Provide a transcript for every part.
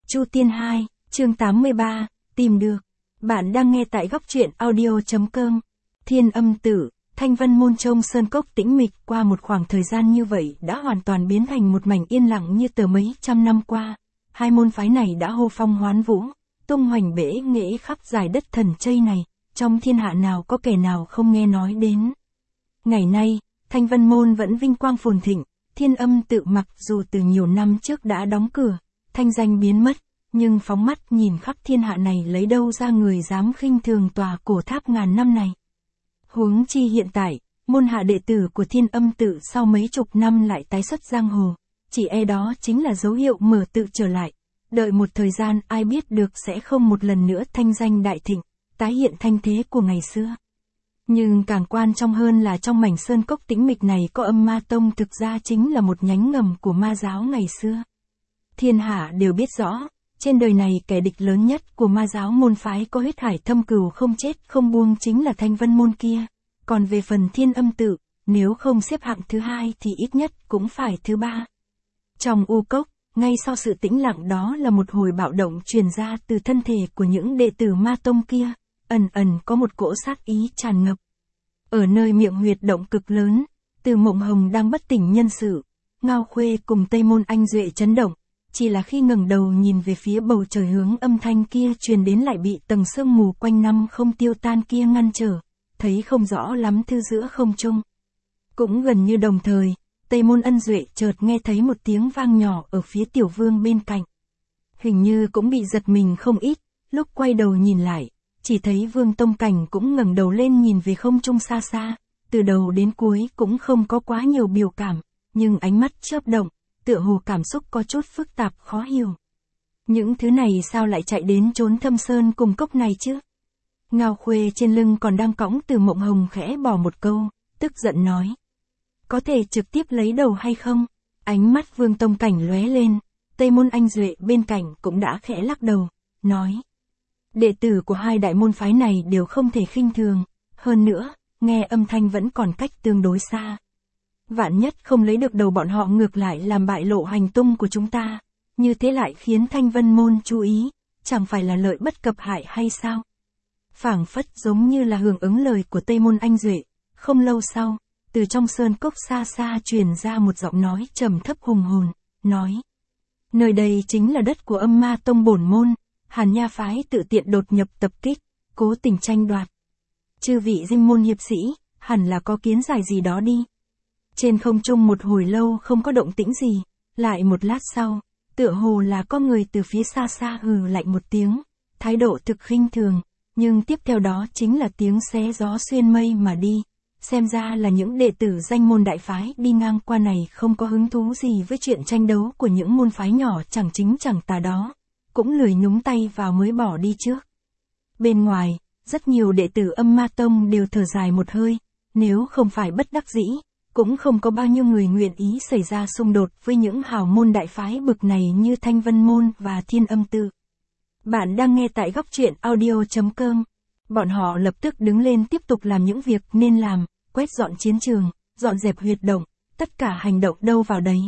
Chu Tiên 2, chương 83, tìm được. Bạn đang nghe tại góc truyện audio.com. Thiên Âm Tự, Thanh Vân Môn trông sơn cốc tĩnh mịch qua một khoảng thời gian như vậy đã hoàn toàn biến thành một mảnh yên lặng như từ mấy trăm năm qua. Hai môn phái này đã hô phong hoán vũ, tung hoành bể nghệ khắp dải đất thần chây này, trong thiên hạ nào có kẻ nào không nghe nói đến. Ngày nay, Thanh Vân Môn vẫn vinh quang phồn thịnh, Thiên Âm Tự mặc dù từ nhiều năm trước đã đóng cửa, thanh danh biến mất, nhưng phóng mắt nhìn khắp thiên hạ này lấy đâu ra người dám khinh thường tòa cổ tháp ngàn năm này. Huống chi hiện tại, môn hạ đệ tử của Thiên Âm Tự sau mấy chục năm lại tái xuất giang hồ, chỉ e đó chính là dấu hiệu mở tự trở lại. Đợi một thời gian ai biết được sẽ không một lần nữa thanh danh đại thịnh, tái hiện thanh thế của ngày xưa. Nhưng càng quan trọng hơn là trong mảnh sơn cốc tĩnh mịch này có Âm Ma Tông, thực ra chính là một nhánh ngầm của ma giáo ngày xưa. Thiên hạ đều biết rõ, trên đời này kẻ địch lớn nhất của ma giáo môn phái có huyết hải thâm cừu không chết không buông chính là Thanh Vân Môn kia. Còn về phần Thiên Âm Tự, nếu không xếp hạng thứ hai thì ít nhất cũng phải thứ ba. Trong u cốc, ngay sau sự tĩnh lặng đó là một hồi bạo động truyền ra từ thân thể của những đệ tử ma tông kia, ẩn ẩn có một cỗ sát ý tràn ngập. Ở nơi miệng huyệt động cực lớn, Từ Mộng Hồng đang bất tỉnh nhân sự, Ngao Khuê cùng Tây Môn Anh Duệ chấn động, chỉ là khi ngẩng đầu nhìn về phía bầu trời hướng âm thanh kia truyền đến lại bị tầng sương mù quanh năm không tiêu tan kia ngăn trở, thấy không rõ lắm thứ giữa không trung. Cũng gần như đồng thời, Tây Môn Ân Duệ chợt nghe thấy một tiếng vang nhỏ ở phía Tiểu Vương bên cạnh. Hình như cũng bị giật mình không ít, lúc quay đầu nhìn lại, chỉ thấy Vương Tông Cảnh cũng ngẩng đầu lên nhìn về không trung xa xa, từ đầu đến cuối cũng không có quá nhiều biểu cảm, nhưng ánh mắt chớp động, tựa hồ cảm xúc có chút phức tạp khó hiểu. Những thứ này sao lại chạy đến chốn thâm sơn cùng cốc này chứ? Ngao Khuê trên lưng còn đang cõng Từ Mộng Hồng khẽ bỏ một câu, tức giận nói. Có thể trực tiếp lấy đầu hay không? Ánh mắt Vương Tông Cảnh lóe lên, Tây Môn Anh Duệ bên cạnh cũng đã khẽ lắc đầu, nói. Đệ tử của hai đại môn phái này đều không thể khinh thường, hơn nữa, nghe âm thanh vẫn còn cách tương đối xa. Vạn nhất không lấy được đầu bọn họ ngược lại làm bại lộ hành tung của chúng ta, như thế lại khiến Thanh Vân Môn chú ý, chẳng phải là lợi bất cập hại hay sao? Phảng phất giống như là hưởng ứng lời của Tây Môn Anh Duệ, không lâu sau, từ trong sơn cốc xa xa truyền ra một giọng nói trầm thấp hùng hồn, nói. Nơi đây chính là đất của Âm Ma Tông bổn môn, Hàn Nha phái tự tiện đột nhập tập kích, cố tình tranh đoạt. Chư vị Dinh môn hiệp sĩ, hẳn là có kiến giải gì đó đi. Trên không trung một hồi lâu không có động tĩnh gì, lại một lát sau, tựa hồ là có người từ phía xa xa hừ lạnh một tiếng, thái độ thực khinh thường, nhưng tiếp theo đó chính là tiếng xé gió xuyên mây mà đi. Xem ra là những đệ tử danh môn đại phái đi ngang qua này không có hứng thú gì với chuyện tranh đấu của những môn phái nhỏ chẳng chính chẳng tà đó, cũng lười nhúng tay vào mới bỏ đi trước. Bên ngoài, rất nhiều đệ tử Âm Ma Tông đều thở dài một hơi, nếu không phải bất đắc dĩ, cũng không có bao nhiêu người nguyện ý xảy ra xung đột với những hào môn đại phái bực này như Thanh Vân Môn và Thiên Âm Tự. Bạn đang nghe tại góc truyện audio.com. Bọn họ lập tức đứng lên tiếp tục làm những việc nên làm, quét dọn chiến trường, dọn dẹp huyệt động, tất cả hành động đâu vào đấy.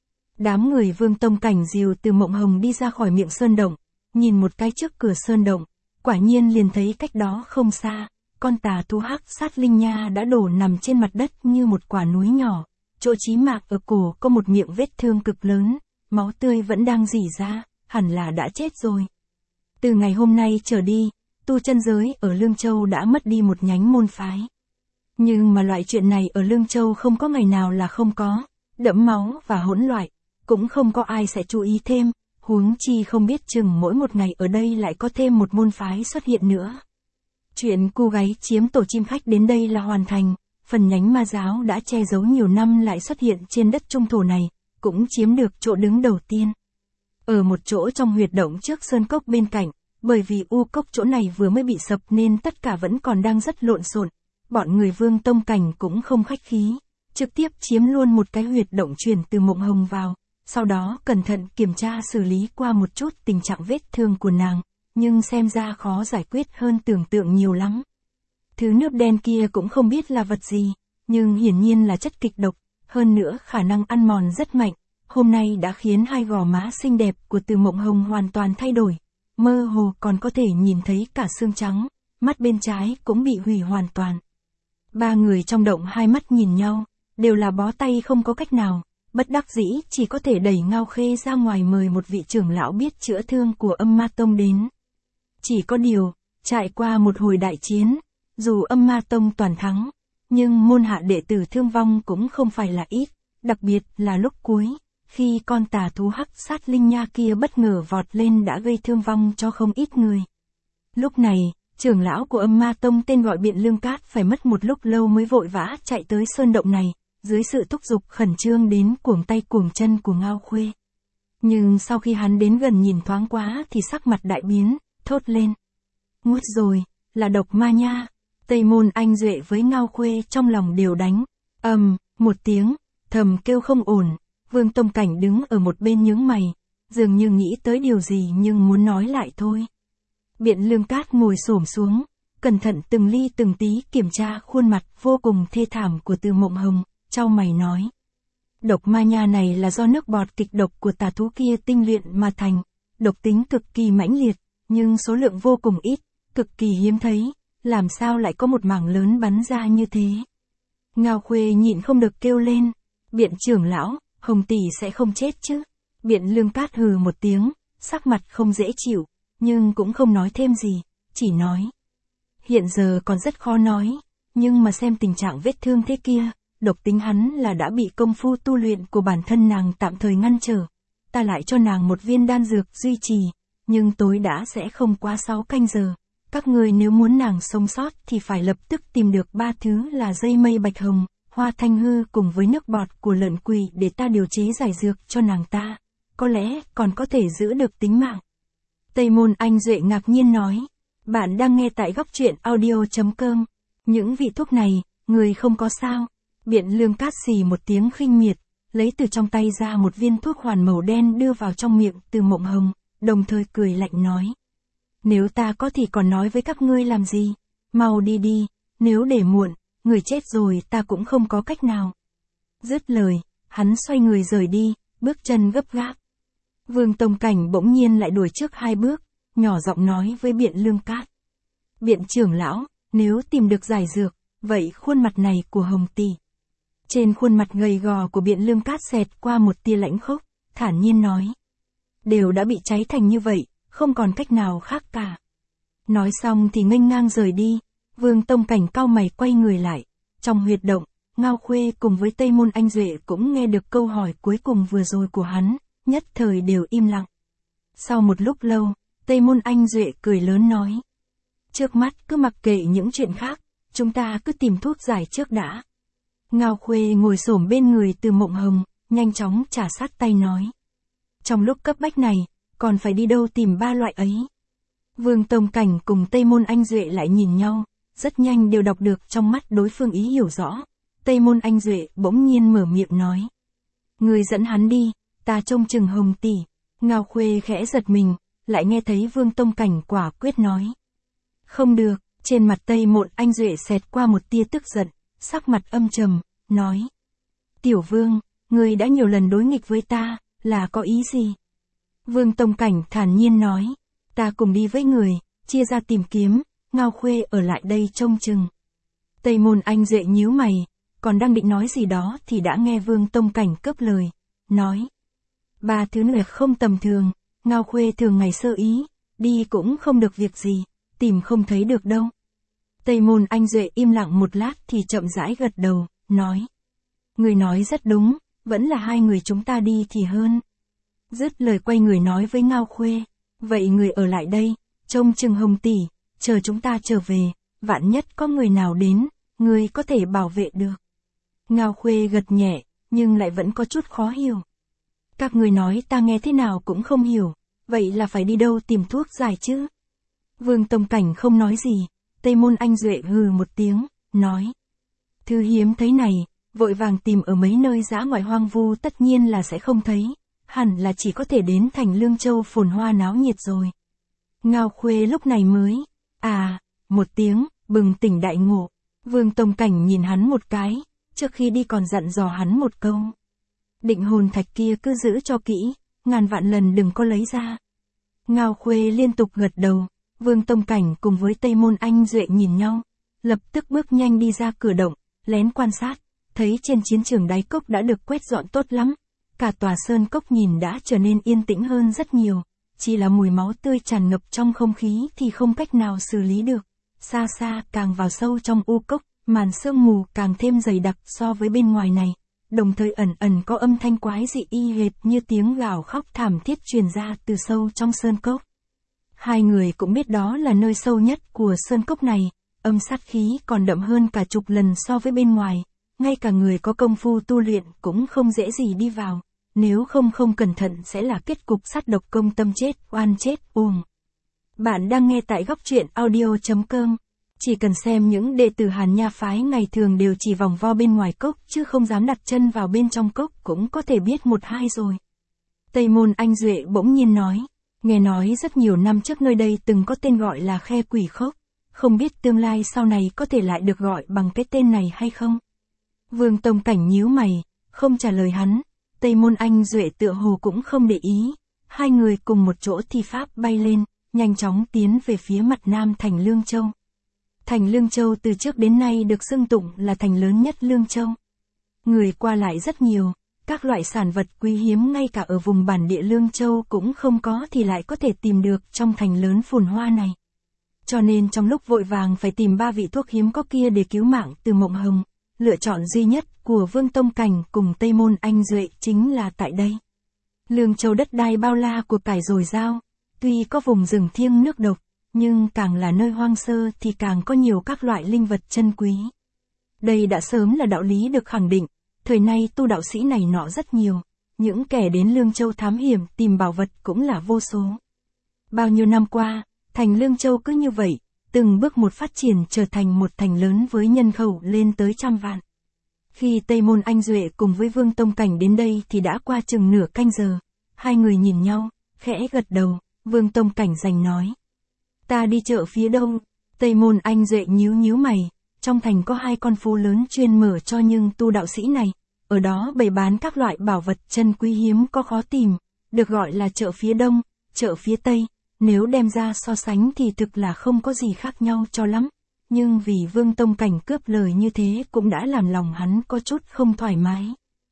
Đám người Vương Tông Cảnh dìu Từ Mộng Hồng đi ra khỏi miệng sơn động, nhìn một cái trước cửa sơn động, quả nhiên liền thấy cách đó không xa, con tà thú hắc sát linh nha đã đổ nằm trên mặt đất như một quả núi nhỏ, chỗ chí mạc ở cổ có một miệng vết thương cực lớn, máu tươi vẫn đang rỉ ra, hẳn là đã chết rồi. Từ ngày hôm nay trở đi, tu chân giới ở Lương Châu đã mất đi một nhánh môn phái. Nhưng mà loại chuyện này ở Lương Châu không có ngày nào là không có, đẫm máu và hỗn loạn, cũng không có ai sẽ chú ý thêm, huống chi không biết chừng mỗi một ngày ở đây lại có thêm một môn phái xuất hiện nữa. Chuyện cô gái chiếm tổ chim khách đến đây là hoàn thành, phần nhánh ma giáo đã che giấu nhiều năm lại xuất hiện trên đất trung thổ này, cũng chiếm được chỗ đứng đầu tiên. Ở một chỗ trong huyệt động trước sơn cốc bên cạnh, bởi vì u cốc chỗ này vừa mới bị sập nên tất cả vẫn còn đang rất lộn xộn, bọn người Vương Tông Cảnh cũng không khách khí, trực tiếp chiếm luôn một cái huyệt động truyền Từ Mộng Hồng vào, sau đó cẩn thận kiểm tra xử lý qua một chút tình trạng vết thương của nàng, nhưng xem ra khó giải quyết hơn tưởng tượng nhiều lắm. Thứ nước đen kia cũng không biết là vật gì, nhưng hiển nhiên là chất kịch độc, hơn nữa khả năng ăn mòn rất mạnh, hôm nay đã khiến hai gò má xinh đẹp của Từ Mộng Hồng hoàn toàn thay đổi. Mơ hồ còn có thể nhìn thấy cả xương trắng, mắt bên trái cũng bị hủy hoàn toàn. Ba người trong động hai mắt nhìn nhau, đều là bó tay không có cách nào, bất đắc dĩ chỉ có thể đẩy Ngao Khê ra ngoài mời một vị trưởng lão biết chữa thương của Âm Ma Tông đến. Chỉ có điều, trải qua một hồi đại chiến, dù Âm Ma Tông toàn thắng, nhưng môn hạ đệ tử thương vong cũng không phải là ít, đặc biệt là lúc cuối, khi con tà thú hắc sát linh nha kia bất ngờ vọt lên đã gây thương vong cho không ít người. Lúc này, trưởng lão của Âm Ma Tông tên gọi Biện Lương Cát phải mất một lúc lâu mới vội vã chạy tới sơn động này, dưới sự thúc giục khẩn trương đến cuồng tay cuồng chân của Ngao Khuê. Nhưng sau khi hắn đến gần nhìn thoáng quá thì sắc mặt đại biến, thốt lên. Ngút rồi, là độc ma nha. Tây Môn Anh Duệ với Ngao Khuê trong lòng đều đánh. Một tiếng, thầm kêu không ổn. Vương Tông Cảnh đứng ở một bên nhướng mày, dường như nghĩ tới điều gì nhưng muốn nói lại thôi. Biện Lương Cát ngồi xổm xuống, cẩn thận từng ly từng tí kiểm tra khuôn mặt vô cùng thê thảm của Từ Mộng Hồng, chau mày nói. Độc ma nha này là do nước bọt kịch độc của tà thú kia tinh luyện mà thành, độc tính cực kỳ mãnh liệt, nhưng số lượng vô cùng ít, cực kỳ hiếm thấy, làm sao lại có một mảng lớn bắn ra như thế. Ngao Khuê nhịn không được kêu lên, Biện trưởng lão, Hồng tỷ sẽ không chết chứ. Biện Lương Cát hừ một tiếng, sắc mặt không dễ chịu, nhưng cũng không nói thêm gì, chỉ nói. Hiện giờ còn rất khó nói, nhưng mà xem tình trạng vết thương thế kia, độc tính hắn là đã bị công phu tu luyện của bản thân nàng tạm thời ngăn trở. Ta lại cho nàng một viên đan dược duy trì, nhưng tối đã sẽ không quá 6 canh giờ. Các người nếu muốn nàng sống sót thì phải lập tức tìm được 3 thứ là dây mây bạch hồng, hoa thanh hư cùng với nước bọt của lợn quỷ để ta điều chế giải dược cho nàng ta. Có lẽ còn có thể giữ được tính mạng. Tây Môn Anh Duệ ngạc nhiên nói. Bạn đang nghe tại góc truyện audio.com. Những vị thuốc này, người không có sao. Biện Lương Cát xì một tiếng khinh miệt, lấy từ trong tay ra một viên thuốc hoàn màu đen đưa vào trong miệng Từ Mộng Hồng, đồng thời cười lạnh nói. Nếu ta có thì còn nói với các ngươi làm gì? Mau đi đi, nếu để muộn, người chết rồi ta cũng không có cách nào. Dứt lời, hắn xoay người rời đi, bước chân gấp gáp. Vương Tông Cảnh bỗng nhiên lại đuổi trước 2 bước, nhỏ giọng nói với Biện Lương Cát. Biện trưởng lão, nếu tìm được giải dược, vậy khuôn mặt này của Hồng tỷ. Trên khuôn mặt gầy gò của Biện Lương Cát xẹt qua một tia lãnh khốc, thản nhiên nói. Đều đã bị cháy thành như vậy, không còn cách nào khác cả. Nói xong thì nghênh ngang rời đi, Vương Tông Cảnh cau mày quay người lại. Trong huyệt động, Ngao Khuê cùng với Tây Môn Anh Duệ cũng nghe được câu hỏi cuối cùng vừa rồi của hắn, nhất thời đều im lặng. Sau một lúc lâu, Tây Môn Anh Duệ cười lớn nói. Trước mắt cứ mặc kệ những chuyện khác, chúng ta cứ tìm thuốc giải trước đã. Ngao Khuê ngồi xổm bên người Từ Mộng Hồng, nhanh chóng trà sát tay nói. Trong lúc cấp bách này, còn phải đi đâu tìm 3 loại ấy. Vương Tông Cảnh cùng Tây Môn Anh Duệ lại nhìn nhau, rất nhanh đều đọc được trong mắt đối phương ý hiểu rõ. Tây Môn Anh Duệ bỗng nhiên mở miệng nói. Người dẫn hắn đi, ta trông chừng Hồng tỷ. Ngao Khuê khẽ giật mình, lại nghe thấy Vương Tông Cảnh quả quyết nói. Không được, trên mặt Tây Môn Anh Duệ xẹt qua một tia tức giận, sắc mặt âm trầm, nói. Tiểu Vương, người đã nhiều lần đối nghịch với ta, là có ý gì? Vương Tông Cảnh thản nhiên nói. Ta cùng đi với người, chia ra tìm kiếm, Ngao Khuê ở lại đây trông chừng. Tây Môn Anh Duệ nhíu mày, còn đang định nói gì đó thì đã nghe Vương Tông Cảnh cướp lời, nói. 3 thứ này không tầm thường, Ngao Khuê thường ngày sơ ý, đi cũng không được việc gì, tìm không thấy được đâu. Tây Môn Anh Duệ im lặng một lát thì chậm rãi gật đầu, nói. Người nói rất đúng, vẫn là 2 người chúng ta đi thì hơn. Dứt lời quay người nói với Ngao Khuê. Vậy người ở lại đây, trông chừng Hồng tỷ, chờ chúng ta trở về, vạn nhất có người nào đến, người có thể bảo vệ được. Ngao Khuê gật nhẹ, nhưng lại vẫn có chút khó hiểu. Các người nói ta nghe thế nào cũng không hiểu, vậy là phải đi đâu tìm thuốc giải chứ? Vương Tông Cảnh không nói gì, Tây Môn Anh Duệ hừ một tiếng, nói. Thứ hiếm thấy này, vội vàng tìm ở mấy nơi dã ngoại hoang vu tất nhiên là sẽ không thấy. Hẳn là chỉ có thể đến thành Lương Châu phồn hoa náo nhiệt rồi. Ngao Khuê lúc này mới, một tiếng, bừng tỉnh đại ngộ. Vương Tông Cảnh nhìn hắn một cái, trước khi đi còn dặn dò hắn một câu. Định hồn thạch kia cứ giữ cho kỹ, ngàn vạn lần đừng có lấy ra. Ngao Khuê liên tục gật đầu, Vương Tông Cảnh cùng với Tây Môn Anh Duệ nhìn nhau, lập tức bước nhanh đi ra cửa động, lén quan sát, thấy trên chiến trường đáy cốc đã được quét dọn tốt lắm. Cả tòa sơn cốc nhìn đã trở nên yên tĩnh hơn rất nhiều, chỉ là mùi máu tươi tràn ngập trong không khí thì không cách nào xử lý được. Xa xa càng vào sâu trong u cốc, màn sương mù càng thêm dày đặc so với bên ngoài này, đồng thời ẩn ẩn có âm thanh quái dị y hệt như tiếng gào khóc thảm thiết truyền ra từ sâu trong sơn cốc. Hai người cũng biết đó là nơi sâu nhất của sơn cốc này, âm sát khí còn đậm hơn cả chục lần so với bên ngoài, ngay cả người có công phu tu luyện cũng không dễ gì đi vào, nếu không cẩn thận sẽ là kết cục sát độc công tâm chết, oan chết, uổng. Bạn đang nghe tại góc truyện audio.com. Chỉ cần xem những đệ tử Hàn Nha phái ngày thường đều chỉ vòng vo bên ngoài cốc chứ không dám đặt chân vào bên trong cốc cũng có thể biết một hai rồi. Tây Môn Anh Duệ bỗng nhiên nói, nghe nói rất nhiều năm trước nơi đây từng có tên gọi là Khe Quỷ Khốc, không biết tương lai sau này có thể lại được gọi bằng cái tên này hay không? Vương Tông Cảnh nhíu mày, không trả lời hắn, Tây Môn Anh Duệ tựa hồ cũng không để ý, hai người cùng một chỗ thi pháp bay lên, nhanh chóng tiến về phía mặt nam thành Lương Châu. Thành Lương Châu từ trước đến nay được xưng tụng là thành lớn nhất Lương Châu. Người qua lại rất nhiều, các loại sản vật quý hiếm ngay cả ở vùng bản địa Lương Châu cũng không có thì lại có thể tìm được trong thành lớn phồn hoa này. Cho nên trong lúc vội vàng phải tìm 3 vị thuốc hiếm có kia để cứu mạng từ Mộng Hồng, lựa chọn duy nhất của Vương Tông Cảnh cùng Tây Môn Anh Duệ chính là tại đây. Lương Châu đất đai bao la của cải dồi dao, tuy có vùng rừng thiêng nước độc, nhưng càng là nơi hoang sơ thì càng có nhiều các loại linh vật chân quý. Đây đã sớm là đạo lý được khẳng định, thời nay tu đạo sĩ này nọ rất nhiều, những kẻ đến Lương Châu thám hiểm tìm bảo vật cũng là vô số. Bao nhiêu năm qua, thành Lương Châu cứ như vậy, từng bước một phát triển trở thành một thành lớn với nhân khẩu lên tới 100 vạn. Khi Tây Môn Anh Duệ cùng với Vương Tông Cảnh đến đây thì đã qua chừng nửa canh giờ, hai người nhìn nhau, khẽ gật đầu, Vương Tông Cảnh giành nói. Ta đi chợ phía đông. Tây Môn Anh Duệ nhíu mày, trong thành có 2 con phố lớn chuyên mở cho nhưng tu đạo sĩ này, ở đó bày bán các loại bảo vật chân quý hiếm có khó tìm, được gọi là chợ phía đông, chợ phía tây, nếu đem ra so sánh thì thực là không có gì khác nhau cho lắm, nhưng vì Vương Tông Cảnh cướp lời như thế cũng đã làm lòng hắn có chút không thoải mái.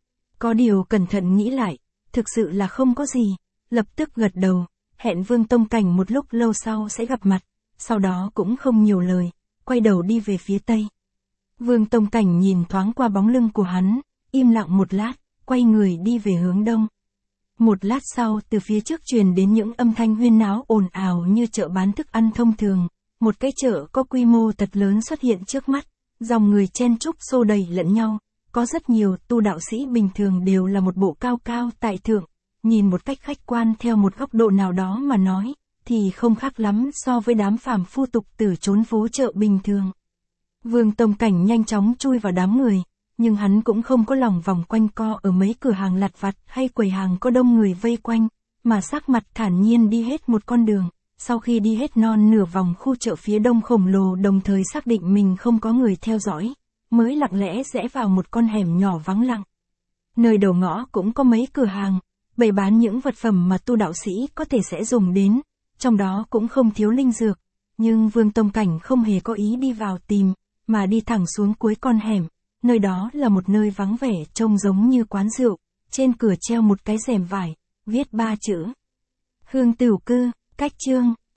Có điều cẩn thận nghĩ lại, thực sự là không có gì, lập tức gật đầu. Hẹn Vương Tông Cảnh một lúc lâu sau sẽ gặp mặt, sau đó cũng không nhiều lời, quay đầu đi về phía tây. Vương Tông Cảnh nhìn thoáng qua bóng lưng của hắn, im lặng một lát, quay người đi về hướng đông. Một lát sau từ phía trước truyền đến những âm thanh huyên náo ồn ào như chợ bán thức ăn thông thường, một cái chợ có quy mô thật lớn xuất hiện trước mắt, dòng người chen chúc xô đầy lẫn nhau, có rất nhiều tu đạo sĩ bình thường đều là một bộ cao cao tại thượng. Nhìn một cách khách quan theo một góc độ nào đó mà nói, thì không khác lắm so với đám phàm phu tục tử trốn phố chợ bình thường. Vương Tông Cảnh nhanh chóng chui vào đám người, nhưng hắn cũng không có lòng vòng quanh co ở mấy cửa hàng lặt vặt hay quầy hàng có đông người vây quanh, mà sắc mặt thản nhiên đi hết một con đường. Sau khi đi hết non nửa vòng khu chợ phía đông khổng lồ đồng thời xác định mình không có người theo dõi, mới lặng lẽ rẽ vào một con hẻm nhỏ vắng lặng. Nơi đầu ngõ cũng có mấy cửa hàng, bày bán những vật phẩm mà tu đạo sĩ có thể sẽ dùng đến, trong đó cũng không thiếu linh dược, nhưng Vương Tông Cảnh không hề có ý đi vào tìm, mà đi thẳng xuống cuối con hẻm, nơi đó là một nơi vắng vẻ trông giống như quán rượu, trên cửa treo một cái rèm vải, viết 3 chữ. Hương Tửu Cư, cách chương.